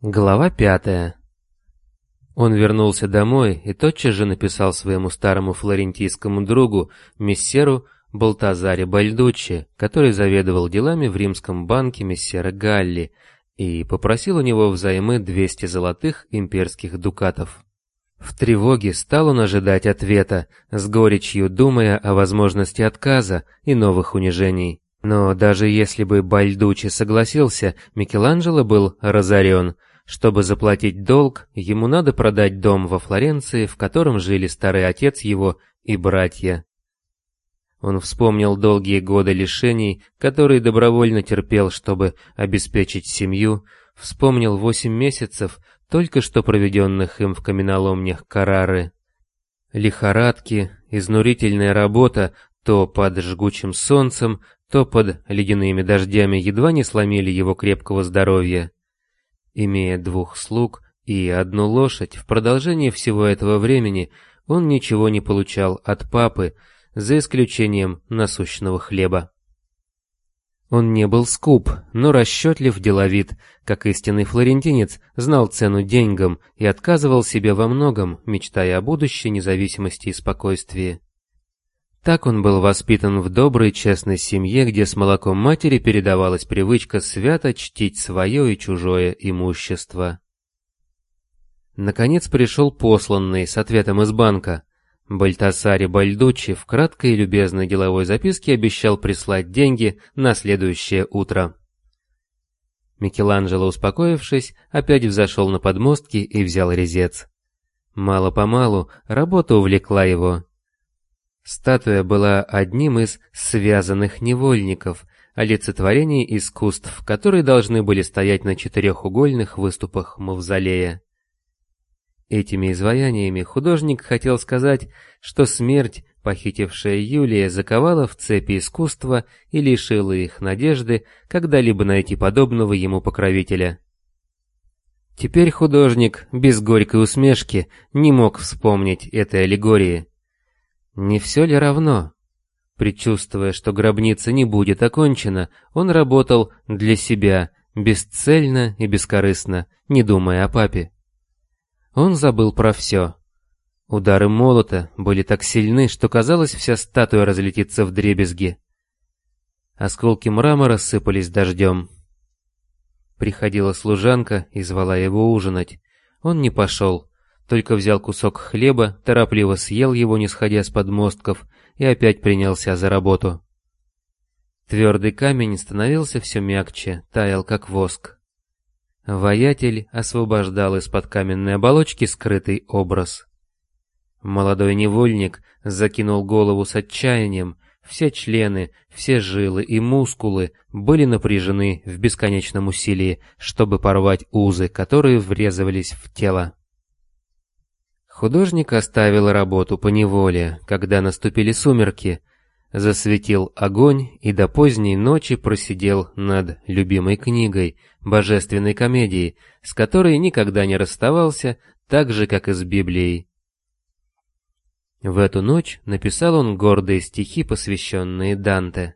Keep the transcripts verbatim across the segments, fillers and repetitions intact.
Глава пятая. Он вернулся домой и тотчас же написал своему старому флорентийскому другу, мессеру Балтазаре Бальдуччи, который заведовал делами в римском банке мессера Галли, и попросил у него взаймы двести золотых имперских дукатов. В тревоге стал он ожидать ответа, с горечью думая о возможности отказа и новых унижений. Но даже если бы Бальдуччи согласился, Микеланджело был разорен. Чтобы заплатить долг, ему надо продать дом во Флоренции, в котором жили старый отец его и братья. Он вспомнил долгие годы лишений, которые добровольно терпел, чтобы обеспечить семью, вспомнил восемь месяцев, только что проведенных им в каменоломнях Каррары. Лихорадки, изнурительная работа то под жгучим солнцем, то под ледяными дождями едва не сломили его крепкого здоровья. Имея двух слуг и одну лошадь, в продолжении всего этого времени он ничего не получал от папы, за исключением насущного хлеба. Он не был скуп, но расчетлив, деловит, как истинный флорентинец, знал цену деньгам и отказывал себе во многом, мечтая о будущей независимости и спокойствии. Так он был воспитан в доброй, честной семье, где с молоком матери передавалась привычка свято чтить свое и чужое имущество. Наконец пришел посланный с ответом из банка. Бальтасаре Бальдуччи в краткой и любезной деловой записке обещал прислать деньги на следующее утро. Микеланджело, успокоившись, опять взошел на подмостки и взял резец. Мало-помалу работа увлекла его. Статуя была одним из связанных невольников, олицетворений искусств, которые должны были стоять на четырехугольных выступах мавзолея. Этими изваяниями художник хотел сказать, что смерть, похитившая Юлия, заковала в цепи искусства и лишила их надежды когда-либо найти подобного ему покровителя. Теперь художник, без горькой усмешки, не мог вспомнить этой аллегории. Не все ли равно? Предчувствуя, что гробница не будет окончена, он работал для себя, бесцельно и бескорыстно, не думая о папе. Он забыл про все. Удары молота были так сильны, что казалось, вся статуя разлетится вдребезги. Осколки мрамора сыпались дождем. Приходила служанка и звала его ужинать. Он не пошел. Только взял кусок хлеба, торопливо съел его, не сходя с подмостков, и опять принялся за работу. Твердый камень становился все мягче, таял как воск. Ваятель освобождал из-под каменной оболочки скрытый образ. Молодой невольник закинул голову с отчаянием, все члены, все жилы и мускулы были напряжены в бесконечном усилии, чтобы порвать узы, которые врезывались в тело. Художник оставил работу поневоле, когда наступили сумерки, засветил огонь и до поздней ночи просидел над любимой книгой, божественной комедией, с которой никогда не расставался, так же, как и с Библией. В эту ночь написал он гордые стихи, посвященные Данте.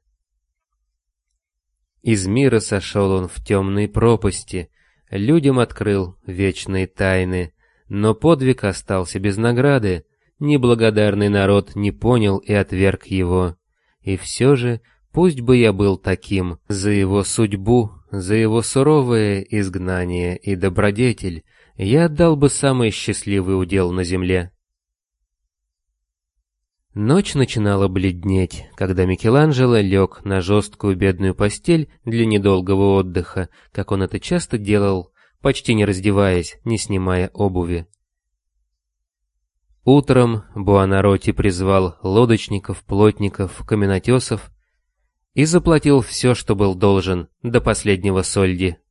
Из мира сошел он в темные пропасти, людям открыл вечные тайны, но подвиг остался без награды, неблагодарный народ не понял и отверг его. И все же, пусть бы я был таким, за его судьбу, за его суровое изгнание и добродетель, я отдал бы самый счастливый удел на земле. Ночь начинала бледнеть, когда Микеланджело лег на жесткую бедную постель для недолгого отдыха, как он это часто делал, почти не раздеваясь, не снимая обуви. Утром Буонаротти призвал лодочников, плотников, каменотесов и заплатил все, что был должен, до последнего сольди.